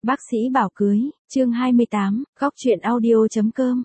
Bác sĩ bảo cưới, chương 28, góc chuyện audio.com,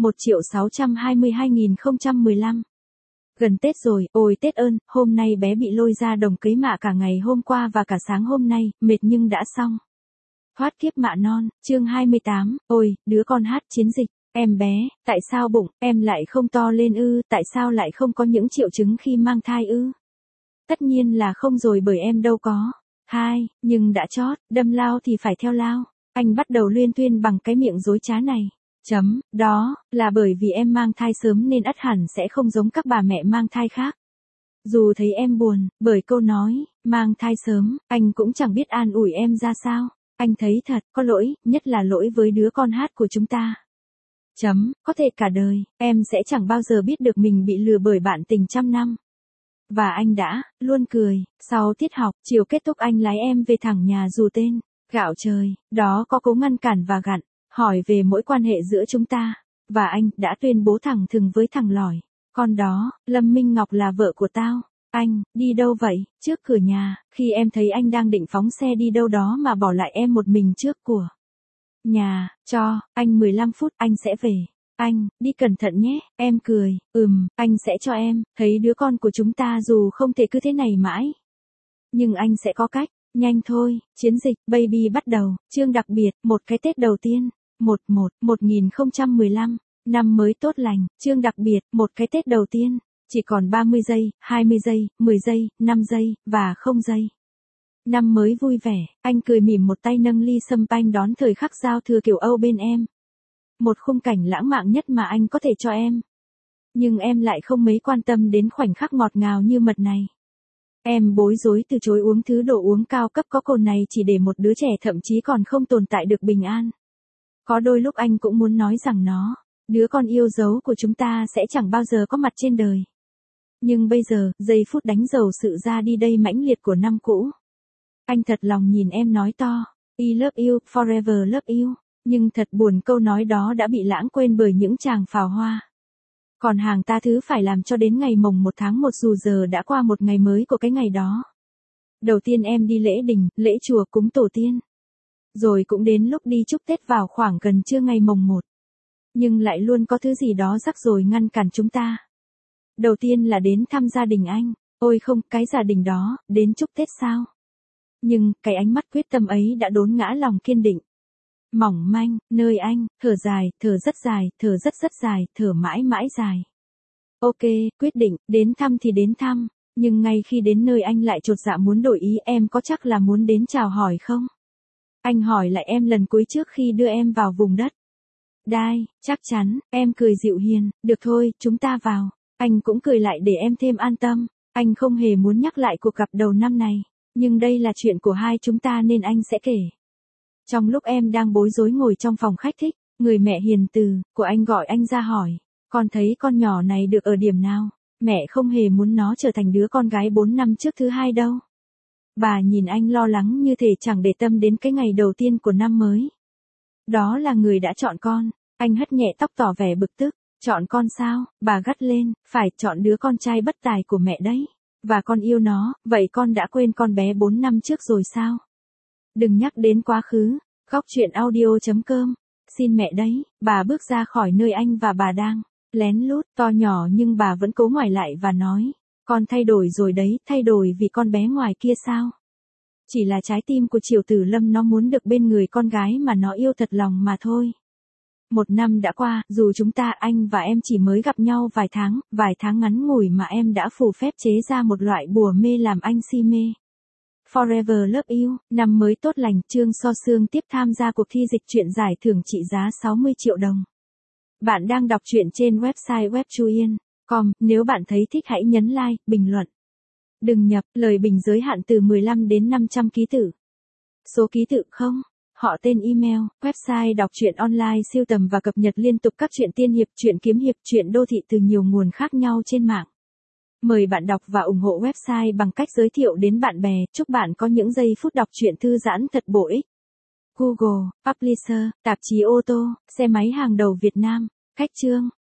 1.622.015. Gần Tết rồi, ôi Tết ơn, hôm nay bé bị lôi ra đồng cấy mạ cả ngày hôm qua và cả sáng hôm nay, mệt nhưng đã xong. Thoát kiếp mạ non, chương 28, ôi, đứa con hát chiến dịch, em bé, tại sao bụng, em lại không to lên ư, tại sao lại không có những triệu chứng khi mang thai ư? Tất nhiên là không rồi bởi em đâu có. Nhưng đã chót, đâm lao thì phải theo lao. Anh bắt đầu luyên thuyên bằng cái miệng dối trá này. Đó, là bởi vì em mang thai sớm nên ắt hẳn sẽ không giống các bà mẹ mang thai khác. Dù thấy em buồn, bởi câu nói, mang thai sớm, anh cũng chẳng biết an ủi em ra sao. Anh thấy thật, có lỗi, nhất là lỗi với đứa con hát của chúng ta. Có thể cả đời, em sẽ chẳng bao giờ biết được mình bị lừa bởi bạn tình trăm năm. Và anh đã, luôn cười, sau tiết học, chiều kết thúc anh lái em về thẳng nhà dù tên, gạo trời, đó có cố ngăn cản và gặn, hỏi về mối quan hệ giữa chúng ta, và anh đã tuyên bố thẳng thừng với thằng lỏi, con đó, Lâm Minh Ngọc là vợ của tao. Anh, đi đâu vậy? Trước cửa nhà, khi em thấy anh đang định phóng xe đi đâu đó mà bỏ lại em một mình trước của nhà, cho, anh 15 phút, anh sẽ về. Anh, đi cẩn thận nhé, em cười, anh sẽ cho em, thấy đứa con của chúng ta dù không thể cứ thế này mãi. Nhưng anh sẽ có cách, nhanh thôi, chiến dịch, baby bắt đầu, chương đặc biệt, một cái Tết đầu tiên, 1015, năm mới tốt lành, chương đặc biệt, một cái Tết đầu tiên, chỉ còn 30 giây, 20 giây, 10 giây, 5 giây, và 0 giây. Năm mới vui vẻ, anh cười mỉm một tay nâng ly sâm panh đón thời khắc giao thừa kiểu Âu bên em. Một khung cảnh lãng mạn nhất mà anh có thể cho em. Nhưng em lại không mấy quan tâm đến khoảnh khắc ngọt ngào như mật này. Em bối rối từ chối uống thứ đồ uống cao cấp có cồn này chỉ để một đứa trẻ thậm chí còn không tồn tại được bình an. Có đôi lúc anh cũng muốn nói rằng nó, đứa con yêu dấu của chúng ta sẽ chẳng bao giờ có mặt trên đời. Nhưng bây giờ, giây phút đánh dầu sự ra đi đây mãnh liệt của năm cũ. Anh thật lòng nhìn em nói to, I love you, forever love you. Nhưng thật buồn câu nói đó đã bị lãng quên bởi những chàng pháo hoa. Còn hàng ta thứ phải làm cho đến ngày mồng 1 tháng 1 dù giờ đã qua một ngày mới của cái ngày đó. Đầu tiên em đi lễ đình, lễ chùa cúng tổ tiên. Rồi cũng đến lúc đi chúc Tết vào khoảng gần trưa ngày mồng 1. Nhưng lại luôn có thứ gì đó rắc rối ngăn cản chúng ta. Đầu tiên là đến thăm gia đình anh. Ôi không, cái gia đình đó, đến chúc Tết sao? Nhưng, cái ánh mắt quyết tâm ấy đã đốn ngã lòng kiên định. Mỏng manh, nơi anh, thở dài, thở rất dài, thở rất dài, thở mãi mãi dài. Ok, quyết định, đến thăm thì đến thăm, nhưng ngay khi đến nơi anh lại chột dạ muốn đổi ý em có chắc là muốn đến chào hỏi không? Anh hỏi lại em lần cuối trước khi đưa em vào vùng đất. Đai, chắc chắn, em cười dịu hiền, được thôi, chúng ta vào. Anh cũng cười lại để em thêm an tâm, anh không hề muốn nhắc lại cuộc gặp đầu năm này, nhưng đây là chuyện của hai chúng ta nên anh sẽ kể. Trong lúc em đang bối rối ngồi trong phòng khách thích, người mẹ hiền từ, của anh gọi anh ra hỏi, con thấy con nhỏ này được ở điểm nào? Mẹ không hề muốn nó trở thành đứa con gái 4 năm trước thứ hai đâu. Bà nhìn anh lo lắng như thể chẳng để tâm đến cái ngày đầu tiên của năm mới. Đó là người đã chọn con, anh hất nhẹ tóc tỏ vẻ bực tức, chọn con sao? Bà gắt lên, phải chọn đứa con trai bất tài của mẹ đấy. Và con yêu nó, vậy con đã quên con bé 4 năm trước rồi sao? Đừng nhắc đến quá khứ, góc chuyện audio.com, xin mẹ đấy, bà bước ra khỏi nơi anh và bà đang, lén lút, to nhỏ nhưng bà vẫn cố ngoảnh lại và nói, con thay đổi rồi đấy, thay đổi vì con bé ngoài kia sao? Chỉ là trái tim của Triều Tử Lâm nó muốn được bên người con gái mà nó yêu thật lòng mà thôi. 1 năm đã qua, dù chúng ta anh và em chỉ mới gặp nhau vài tháng ngắn ngủi mà em đã phù phép chế ra một loại bùa mê làm anh si mê. Forever love you, năm mới tốt lành, Trương So Sương tiếp tham gia cuộc thi dịch truyện giải thưởng trị giá 60 triệu đồng. Bạn đang đọc truyện trên website webchuyen.com, nếu bạn thấy thích hãy nhấn like, bình luận. Đừng nhập, lời bình giới hạn từ 15 đến 500 ký tự. Số ký tự không, họ tên email, website đọc truyện online sưu tầm và cập nhật liên tục các truyện tiên hiệp, truyện kiếm hiệp, truyện đô thị từ nhiều nguồn khác nhau trên mạng. Mời bạn đọc và ủng hộ website bằng cách giới thiệu đến bạn bè, chúc bạn có những giây phút đọc truyện thư giãn thật bổ ích. Google, Publisher, tạp chí ô tô, xe máy hàng đầu Việt Nam, cách chương.